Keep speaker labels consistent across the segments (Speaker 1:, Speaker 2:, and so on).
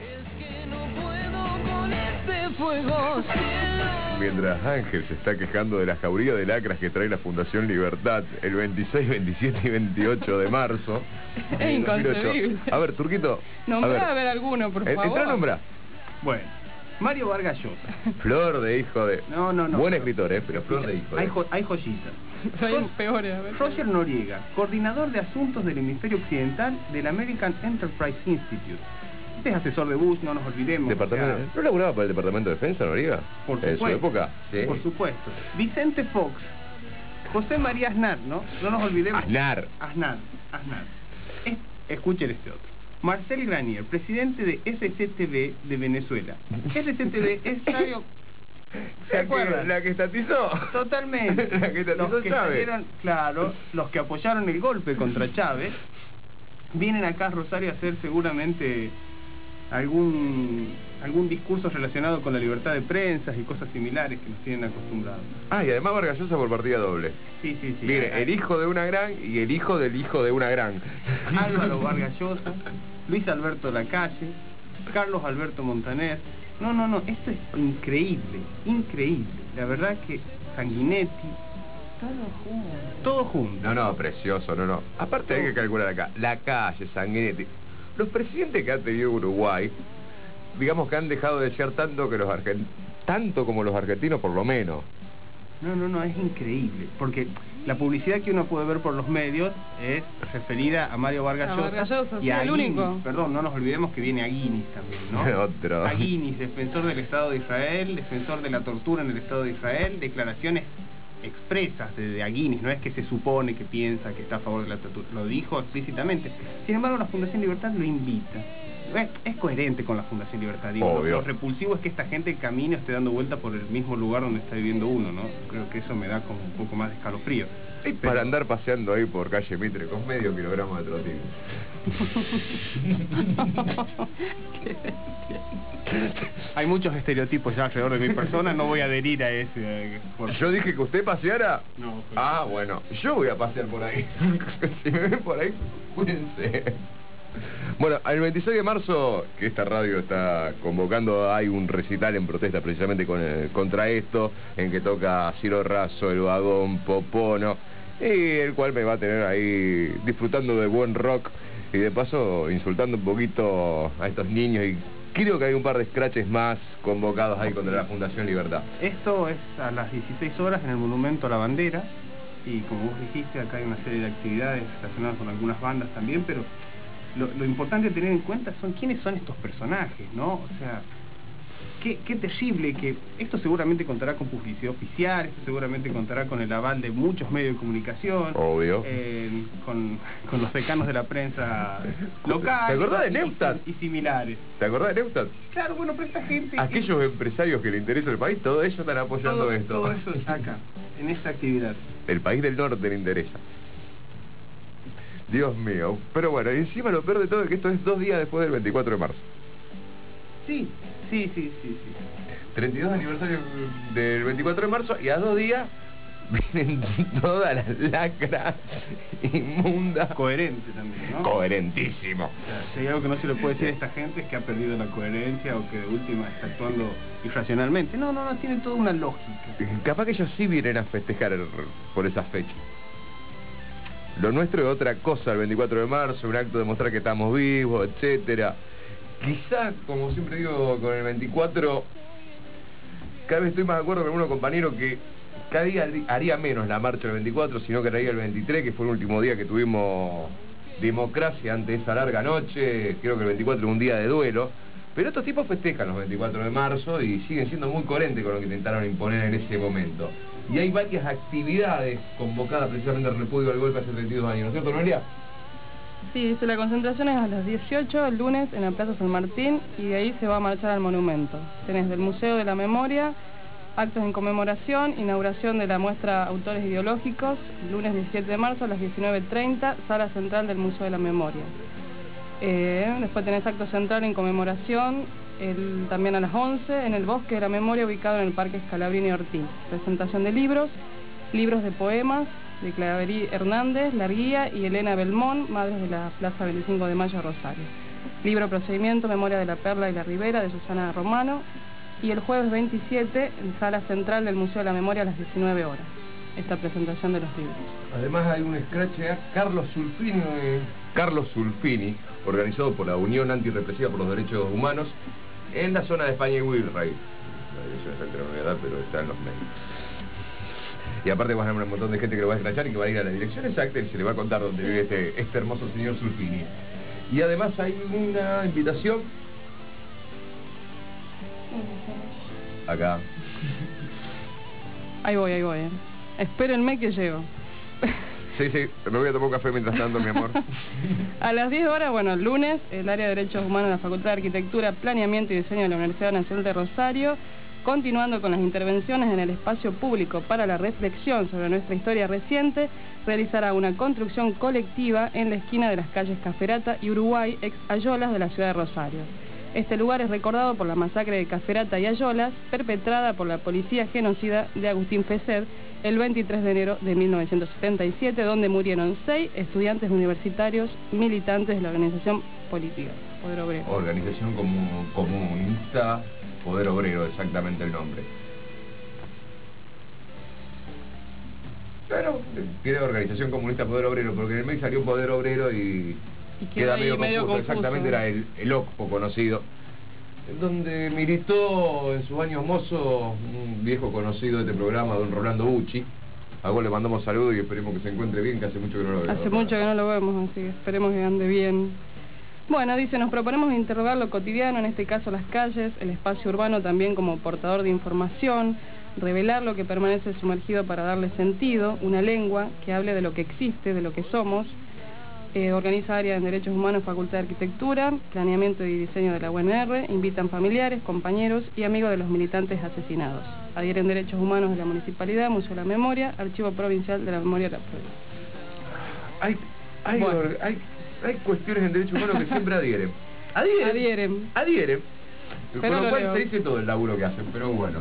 Speaker 1: Mientras Ángel se está quejando de la jauría de lacras que trae la Fundación Libertad el 26, 27 y 28 de marzo.
Speaker 2: Es inconcebible.
Speaker 1: A ver, Turquito.
Speaker 2: Nombrá a ver alguno, por favor.
Speaker 1: Entrá a nombrar.
Speaker 3: Bueno, Mario Vargas Llosa.
Speaker 1: Flor de hijo de...
Speaker 3: No.
Speaker 1: Buen escritor, pero flor de hijo.
Speaker 3: Hay joyitas.
Speaker 2: Pero hay peores, a ver.
Speaker 3: Roger Noriega, coordinador de asuntos del hemisferio occidental del American Enterprise Institute. Este es asesor de Bush, no nos olvidemos.
Speaker 1: ¿No laburaba para el Departamento de Defensa, Noriega?
Speaker 3: Por supuesto.
Speaker 1: ¿En su época? Sí.
Speaker 3: Por supuesto. Vicente Fox. José María Aznar, ¿no? No nos olvidemos.
Speaker 1: Aznar.
Speaker 3: Escuchen este otro. Marcel Granier, presidente de SCTV de Venezuela. SCTV es radio... ¿Se acuerdan?
Speaker 1: ¿La que estatizó?
Speaker 3: Totalmente.
Speaker 1: La que estatizó Chávez.
Speaker 3: Claro, los que apoyaron el golpe contra Chávez, vienen acá a Rosario a hacer seguramente algún discurso relacionado con la libertad de prensa y cosas similares que nos tienen acostumbrados.
Speaker 1: Ah, y además Vargas Llosa por partida doble.
Speaker 3: Sí.
Speaker 1: Viene el hijo de una gran y el hijo del hijo de una gran.
Speaker 3: Álvaro Vargas Llosa, Luis Alberto Lacalle, Carlos Alberto Montaner. No, esto es increíble. La verdad que Sanguinetti, todo junto.
Speaker 1: No, precioso, no. Aparte hay que calcular acá, Lacalle, Sanguinetti, los presidentes que ha tenido Uruguay, digamos que han dejado de ser tanto como los argentinos por lo menos.
Speaker 3: No, es increíble, porque la publicidad que uno puede ver por los medios es referida a Mario Vargas Llosa y a
Speaker 2: el
Speaker 3: Aguinis.
Speaker 2: único.
Speaker 3: Perdón, no nos olvidemos que viene Aguinis también, ¿no?
Speaker 1: Otro.
Speaker 3: Aguinis, defensor del Estado de Israel, defensor de la tortura en el Estado de Israel, declaraciones expresas de Aguinis, no es que se supone que piensa que está a favor de la tortura, lo dijo explícitamente. Sin embargo, la Fundación Libertad lo invita. Es coherente con la Fundación Libertad, digo.
Speaker 1: Obvio.
Speaker 3: Lo repulsivo es que esta gente camine o esté dando vuelta por el mismo lugar donde está viviendo uno, ¿no? Creo que eso me da como un poco más de escalofrío.
Speaker 1: Para andar paseando ahí por calle Mitre con medio kilogramo de trotín.
Speaker 3: Hay muchos estereotipos ya alrededor de mi persona, no voy a adherir a ese.
Speaker 1: ¿Yo dije que usted paseara?
Speaker 3: No.
Speaker 1: Bueno, yo voy a pasear por ahí. Si me ven por ahí, cuídense. Bueno, el 26 de marzo, que esta radio está convocando, hay un recital en protesta precisamente contra esto, en que toca Ciro Razo, El Vagón, Popono, y el cual me va a tener ahí disfrutando de buen rock y de paso insultando un poquito a estos niños, y creo que hay un par de scratches más convocados ahí contra la Fundación Libertad.
Speaker 3: Esto es a las 16 horas en el Monumento a la Bandera, y como vos dijiste, acá hay una serie de actividades relacionadas con algunas bandas también, pero lo importante de tener en cuenta son quiénes son estos personajes, ¿no? O sea, qué terrible que esto seguramente contará con publicidad oficial, esto seguramente contará con el aval de muchos medios de comunicación.
Speaker 1: Obvio.
Speaker 3: Con los decanos de la prensa local.
Speaker 1: ¿Te acordás de Neustadt?
Speaker 3: Y similares.
Speaker 1: ¿Te acordás de Neustadt?
Speaker 3: Claro, bueno, pero esta gente...
Speaker 1: Aquellos empresarios que le interesa el país, todos ellos están apoyando esto.
Speaker 3: Todo eso acá, en esta actividad.
Speaker 1: El país del norte le interesa. Dios mío. Pero bueno, encima lo peor de todo es que esto es 2 días después del 24 de marzo.
Speaker 3: Sí.
Speaker 1: 32 aniversario del 24 de marzo y a 2 días vienen todas las lacras inmundas.
Speaker 3: Coherente también, ¿no?
Speaker 1: Coherentísimo.
Speaker 3: O sea, si hay algo que no se le puede decir a esta gente es que ha perdido la coherencia o que de última está actuando irracionalmente. No, tiene toda una lógica.
Speaker 1: Capaz que ellos sí vienen a festejar por esa fecha. Lo nuestro es otra cosa, el 24 de marzo, un acto de mostrar que estamos vivos, etcétera. Quizá, como siempre digo, con el 24, cada vez estoy más de acuerdo con algunos compañeros que cada día haría menos la marcha del 24, sino que haría el 23, que fue el último día que tuvimos democracia ante esa larga noche. Creo que el 24 es un día de duelo. Pero estos tipos festejan los 24 de marzo y siguen siendo muy coherentes con lo que intentaron imponer en ese momento. Y hay varias actividades convocadas precisamente en repudio al golpe hace 32 años, ¿no es cierto, Noelia?
Speaker 2: Sí, la concentración es a las 18 el lunes en la Plaza San Martín y de ahí se va a marchar al monumento. Tenés del Museo de la Memoria, actos en conmemoración, inauguración de la muestra Autores Ideológicos, lunes 17 de marzo a las 19:30, sala central del Museo de la Memoria. Después tenés acto central en conmemoración, también a las 11, en el Bosque de la Memoria, ubicado en el Parque Scalabrini Ortiz. Presentación de libros de poemas de Claverí Hernández, Larguía y Elena Belmont, madres de la Plaza 25 de Mayo, Rosario. Libro Procedimiento, Memoria de la Perla y la Ribera, de Susana Romano. Y el jueves 27, en Sala Central del Museo de la Memoria, a las 19 horas. Esta presentación de los libros.
Speaker 1: Además hay un scratch a Carlos Sulfini, organizado por la Unión Antirrepresiva por los Derechos Humanos, en la zona de España y Wilray. La dirección exacta de la unidad, pero está en los medios. Y aparte va a haber un montón de gente que lo va a escrachar y que va a ir a la dirección exacta y se le va a contar dónde vive este hermoso señor Sulfini. Y además hay una invitación acá.
Speaker 2: Ahí voy. Espérenme que llego.
Speaker 1: Sí, me voy a tomar un café mientras tanto, mi amor.
Speaker 2: A las 10 horas, bueno, el lunes, el área de Derechos Humanos de la Facultad de Arquitectura, Planeamiento y Diseño de la Universidad Nacional de Rosario, continuando con las intervenciones en el espacio público para la reflexión sobre nuestra historia reciente, realizará una construcción colectiva en la esquina de las calles Caferata y Uruguay, ex Ayolas de la ciudad de Rosario. Este lugar es recordado por la masacre de Caferata y Ayolas, perpetrada por la policía genocida de Agustín Fesed el 23 de enero de 1977, donde murieron 6 estudiantes universitarios militantes de la organización política Poder Obrero.
Speaker 1: Organización comunista Poder Obrero, exactamente el nombre. Claro, tiene Organización Comunista Poder Obrero, porque en el medio salió Poder Obrero y queda medio confuso. Exactamente, era el OCPO conocido, en donde militó en sus años mozos un viejo conocido de este programa, don Rolando Bucci. A vos le mandamos saludos y esperemos que se encuentre bien, que hace mucho que no lo vemos.
Speaker 2: Hace mucho que no lo vemos, así que esperemos que ande bien. Bueno, dice, nos proponemos interrogar lo cotidiano, en este caso las calles, el espacio urbano también como portador de información, revelar lo que permanece sumergido para darle sentido, una lengua que hable de lo que existe, de lo que somos. Organiza área en Derechos Humanos, Facultad de Arquitectura, Planeamiento y Diseño de la UNR, invitan familiares, compañeros y amigos de los militantes asesinados. Adhieren Derechos Humanos de la Municipalidad, Museo de la Memoria, Archivo Provincial de la Memoria de la Provincia.
Speaker 1: Hay cuestiones en derechos humanos que siempre adhieren. Adhieren.
Speaker 2: Pero
Speaker 1: con lo cual
Speaker 2: leo.
Speaker 1: se dice todo el laburo que hacen, pero bueno.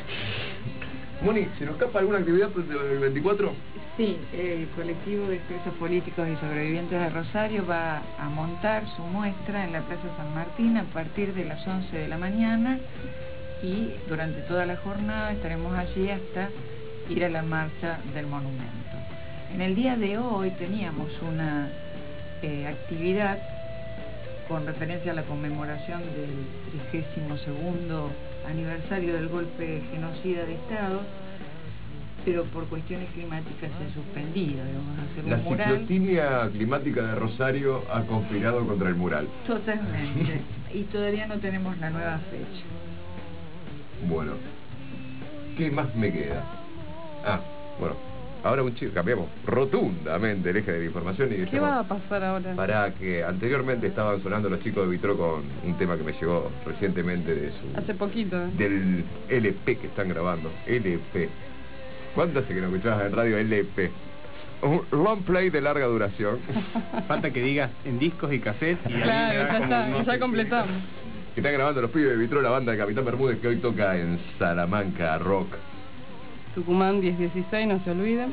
Speaker 1: Moni, ¿se nos escapa alguna actividad del 24?
Speaker 4: Sí, el colectivo de presos políticos y sobrevivientes de Rosario va a montar su muestra en la Plaza San Martín a partir de las 11 de la mañana y durante toda la jornada estaremos allí hasta ir a la marcha del monumento. En el día de hoy teníamos una actividad con referencia a la conmemoración del 32º aniversario del golpe genocida de Estado, pero por cuestiones climáticas se ha suspendido. Vamos a hacer un
Speaker 1: La
Speaker 4: mural.
Speaker 1: ciclotimia climática de Rosario ha conspirado contra el mural.
Speaker 4: Totalmente. Y todavía no tenemos la nueva fecha.
Speaker 1: Bueno, ¿qué más me queda? Bueno, ahora cambiamos rotundamente el eje de la información y
Speaker 2: ¿Qué va a pasar ahora?
Speaker 1: Para que anteriormente estaban sonando los chicos de Vitró con un tema que me llegó recientemente
Speaker 2: Hace poquito.
Speaker 1: del LP que están grabando. LP. ¿Cuánto hace que no escuchabas en radio LP? Un long play de larga duración.
Speaker 3: Falta que digas en discos y cassettes y
Speaker 2: Claro, ya está, ya completamos.
Speaker 1: Que están grabando los pibes de Vitró, la banda de Capitán Bermúdez, que hoy toca en Salamanca Rock.
Speaker 2: Tucumán 1016, no se olviden.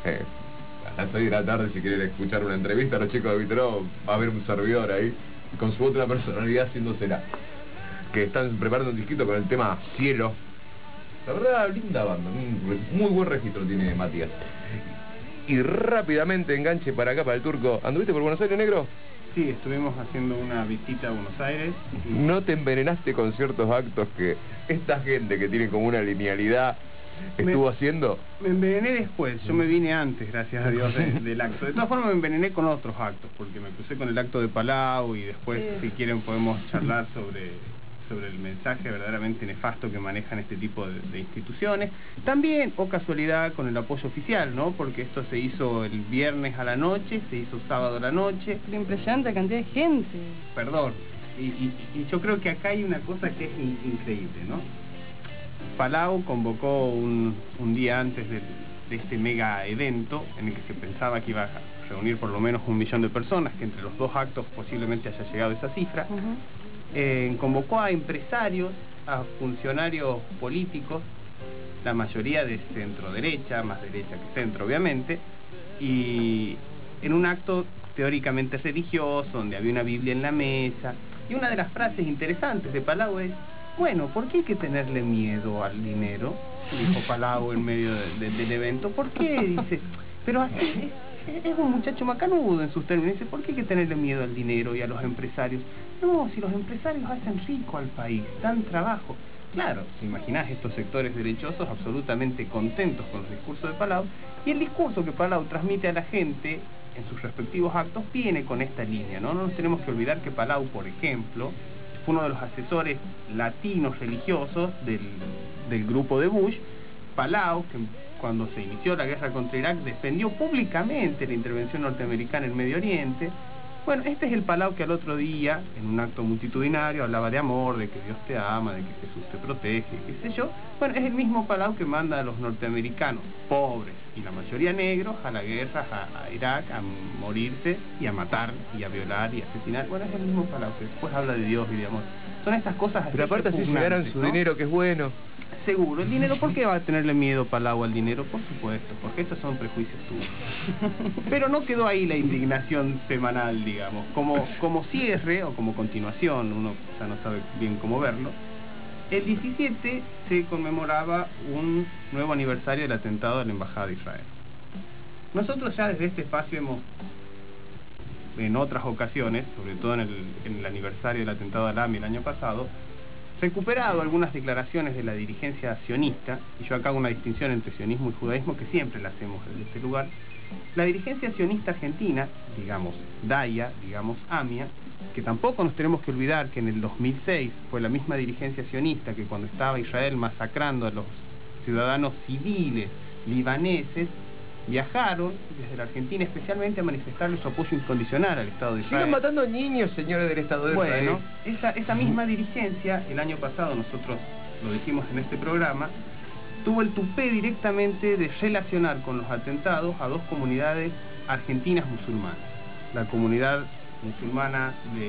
Speaker 1: A las 6 de la tarde, si quieren escuchar una entrevista a los chicos de Vitró, va a haber un servidor ahí, con su otra personalidad haciéndosela. Que están preparando un disquito con el tema Cielo. La verdad, linda banda, muy buen registro tiene Matías. Y rápidamente enganche para acá, para el Turco. ¿Anduviste por Buenos Aires, negro?
Speaker 3: Sí, estuvimos haciendo una visita a Buenos Aires. Y...
Speaker 1: ¿No te envenenaste con ciertos actos que esta gente que tiene como una linealidad estuvo haciendo?
Speaker 3: Me envenené después, yo me vine antes, gracias a Dios, del acto. De todas formas me envenené con otros actos, porque me crucé con el acto de Palau y después, si quieren, podemos charlar sobre el mensaje verdaderamente nefasto que manejan este tipo de instituciones. También, o casualidad, con el apoyo oficial, ¿no? Porque esto se hizo el viernes a la noche, se hizo sábado a la noche.
Speaker 2: La impresionante cantidad de gente.
Speaker 3: Perdón. Y yo creo que acá hay una cosa que es increíble, ¿no? Palau convocó un día antes de este mega evento en el que se pensaba que iba a reunir por lo menos 1 millón de personas, que entre los dos actos posiblemente haya llegado esa cifra. Convocó a empresarios, a funcionarios políticos, la mayoría de centro derecha, más derecha que centro obviamente, y en un acto teóricamente religioso, donde había una Biblia en la mesa. Y una de las frases interesantes de Palau es: bueno, ¿por qué hay que tenerle miedo al dinero? Dijo Palau en medio del evento. ¿Por qué? Dice, pero así es un muchacho macanudo en sus términos. Dice, ¿por qué hay que tenerle miedo al dinero y a los empresarios? No, si los empresarios hacen rico al país, dan trabajo. Claro, te imaginás estos sectores derechosos absolutamente contentos con los discursos de Palau, y el discurso que Palau transmite a la gente en sus respectivos actos viene con esta línea, ¿no? No nos tenemos que olvidar que Palau, por ejemplo, fue uno de los asesores latinos religiosos del grupo de Bush. Palau, que cuando se inició la guerra contra Irak, defendió públicamente la intervención norteamericana en Medio Oriente. Bueno, este es el Palau que al otro día, en un acto multitudinario, hablaba de amor, de que Dios te ama, de que Jesús te protege, qué sé yo. Bueno, es el mismo Palau que manda a los norteamericanos, pobres y la mayoría negros, a la guerra, a Irak, a morirse y a matar y a violar y a asesinar. Bueno, es el mismo Palau que después habla de Dios y de amor. Son estas cosas así.
Speaker 1: Pero aparte así se ganan su dinero, que es bueno.
Speaker 3: Seguro, el dinero, ¿por qué va a tenerle miedo Palau al dinero? Por supuesto, porque esos son prejuicios tuyos. Pero no quedó ahí la indignación semanal, digamos. Como cierre o como continuación, uno ya no sabe bien cómo verlo, el 17 se conmemoraba un nuevo aniversario del atentado a la Embajada de Israel. Nosotros ya desde este espacio hemos, en otras ocasiones, sobre todo en el aniversario del atentado al AMI el año pasado, recuperado algunas declaraciones de la dirigencia sionista, y yo acá hago una distinción entre sionismo y judaísmo que siempre la hacemos desde este lugar. La dirigencia sionista argentina, digamos DAIA, digamos AMIA, que tampoco nos tenemos que olvidar que en el 2006 fue la misma dirigencia sionista que cuando estaba Israel masacrando a los ciudadanos civiles libaneses, viajaron desde la Argentina especialmente a manifestarle su apoyo incondicional al Estado de Israel.
Speaker 1: Sigan matando niños, señores del Estado de Israel.
Speaker 3: Bueno, esa misma dirigencia, el año pasado, nosotros lo dijimos en este programa, tuvo el tupé directamente de relacionar con los atentados a dos comunidades argentinas musulmanas. La comunidad musulmana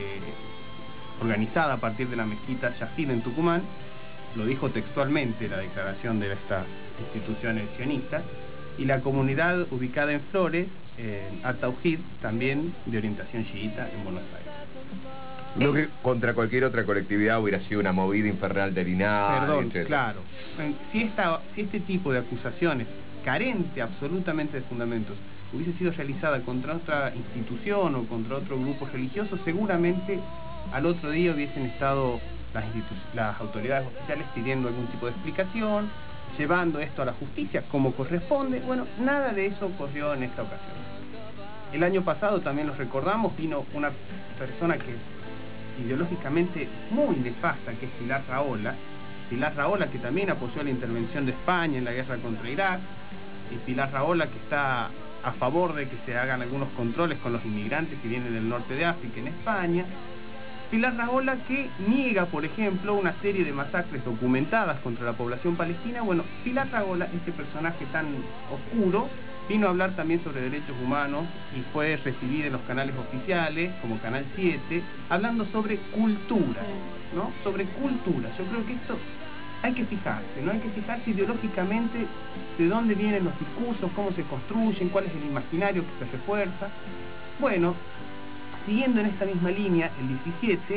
Speaker 3: organizada a partir de la mezquita Yafid en Tucumán, lo dijo textualmente la declaración de estas instituciones sionistas, y la comunidad ubicada en Flores, en At-Tauhid, también de orientación chiita en Buenos Aires.
Speaker 1: Lo que contra cualquier otra colectividad hubiera sido una movida infernal del INAI,
Speaker 3: Perdón,
Speaker 1: etc.
Speaker 3: claro. Si este tipo de acusaciones, carente absolutamente de fundamentos, hubiese sido realizada contra otra institución o contra otro grupo religioso, seguramente al otro día hubiesen estado las autoridades oficiales pidiendo algún tipo de explicación, llevando esto a la justicia como corresponde. Bueno, nada de eso ocurrió en esta ocasión. El año pasado, también lo recordamos, vino una persona que es ideológicamente muy nefasta, que es Pilar Rahola. Pilar Rahola, que también apoyó la intervención de España en la guerra contra Irak, y Pilar Rahola, que está a favor de que se hagan algunos controles con los inmigrantes que vienen del norte de África en España. Pilar Rahola, que niega, por ejemplo, una serie de masacres documentadas contra la población palestina. Bueno, Pilar Rahola, este personaje tan oscuro, vino a hablar también sobre derechos humanos y fue recibida en los canales oficiales, como Canal 7, hablando sobre cultura, ¿no? Sobre cultura. Yo creo que esto hay que fijarse, ¿no? Hay que fijarse ideológicamente de dónde vienen los discursos, cómo se construyen, cuál es el imaginario que se refuerza. Bueno, siguiendo en esta misma línea, el 17,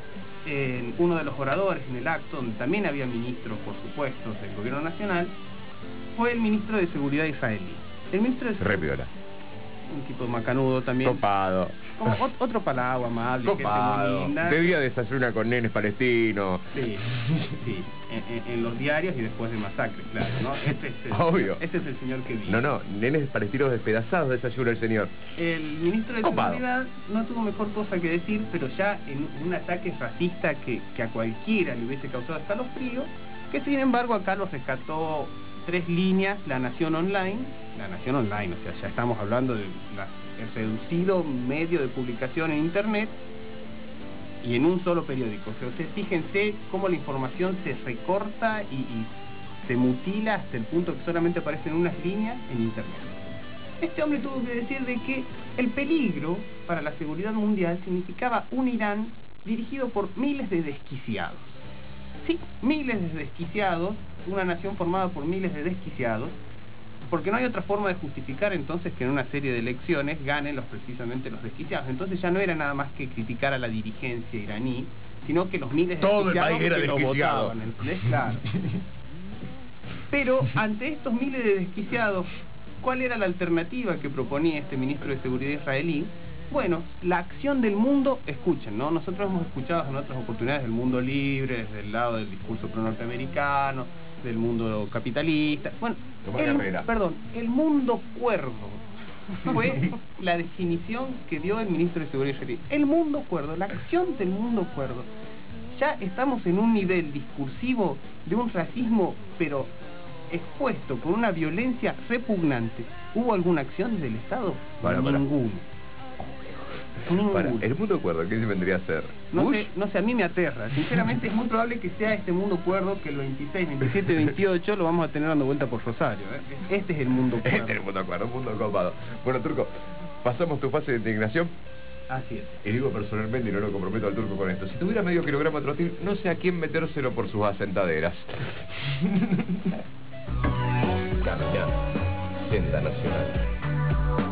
Speaker 3: uno de los oradores en el acto, donde también había ministros, por supuesto, del gobierno nacional, fue el ministro de Seguridad israelí. El ministro de Seguridad,
Speaker 1: Repiola.
Speaker 3: un tipo macanudo también.
Speaker 1: Copado.
Speaker 3: Como otro palabra amable,
Speaker 1: Copado.
Speaker 3: gente muy linda.
Speaker 1: Debía desayunar con nenes palestinos.
Speaker 3: Sí, sí, en los diarios y después de masacres, claro, ¿no?
Speaker 1: Obvio.
Speaker 3: Ese es el señor que vino.
Speaker 1: No, nenes palestinos despedazados desayuna el señor.
Speaker 3: El ministro de
Speaker 1: Copado.
Speaker 3: Seguridad no tuvo mejor cosa que decir, pero ya en un ataque racista que a cualquiera le hubiese causado escalofrío, que sin embargo acá lo rescató 3 líneas, La Nación Online, o sea, ya estamos hablando de el reducido medio de publicación en internet y en un solo periódico. O sea, ustedes fíjense cómo la información se recorta y se mutila hasta el punto que solamente aparecen unas líneas en internet. Este hombre tuvo que decir de que el peligro para la seguridad mundial significaba un Irán dirigido por miles de desquiciados. Sí, miles de desquiciados, una nación formada por miles de desquiciados, Porque no hay otra forma de justificar entonces que en una serie de elecciones ganen precisamente los desquiciados. Entonces ya no era nada más que criticar a la dirigencia iraní, sino que los miles de
Speaker 1: todo el
Speaker 3: desquiciados
Speaker 1: país era
Speaker 3: que lo
Speaker 1: desquiciado.
Speaker 3: votaban, ¿entendés? Claro. Pero ante estos miles de desquiciados, ¿cuál era la alternativa que proponía este ministro de Seguridad israelí? Bueno, la acción del mundo, escuchen, ¿no? Nosotros hemos escuchado en otras oportunidades del mundo libre, desde el lado del discurso pro-norteamericano, del mundo capitalista. Bueno, el mundo cuerdo fue la definición que dio el ministro de Seguridad israelí. El mundo cuerdo, la acción del mundo cuerdo. Ya estamos en un nivel discursivo de un racismo, pero expuesto con una violencia repugnante. ¿Hubo alguna acción del Estado? Ninguno.
Speaker 1: Para, el mundo cuerdo, ¿qué se vendría a ser?
Speaker 3: No sé, a mí me aterra. Sinceramente es muy probable que sea este mundo cuerdo que el 26, 27, 28 lo vamos a tener dando vuelta por Rosario. Este es el mundo cuerdo.
Speaker 1: Este es el mundo cuerdo, un mundo copado. Bueno, Turco, pasamos tu fase de indignación.
Speaker 3: Así es.
Speaker 1: Y digo personalmente, y no lo comprometo al Turco con esto, si tuviera medio kilogramo de trotil, no sé a quién metérselo por sus asentaderas. Caminando, senda nacional.